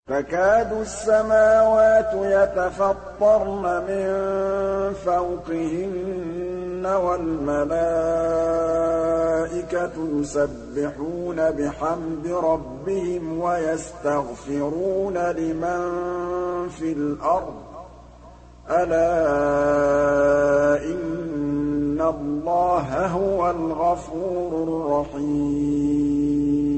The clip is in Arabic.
تَكَادُ السَّمَاوَاتُ يَتَفَطَّرْنَ مِن فَوْقِهِنَّ وَالْمَلَائِكَةُ يُسَبِّحُونَ بِحَمْدِ رَبِّهِمْ وَيَسْتَغْفِرُونَ لِمَن فِي الْأَرْضِ ۗ أَلَا إِنَّ اللَّهَ هُوَ الْغَفُورُ الرَّحِيمُ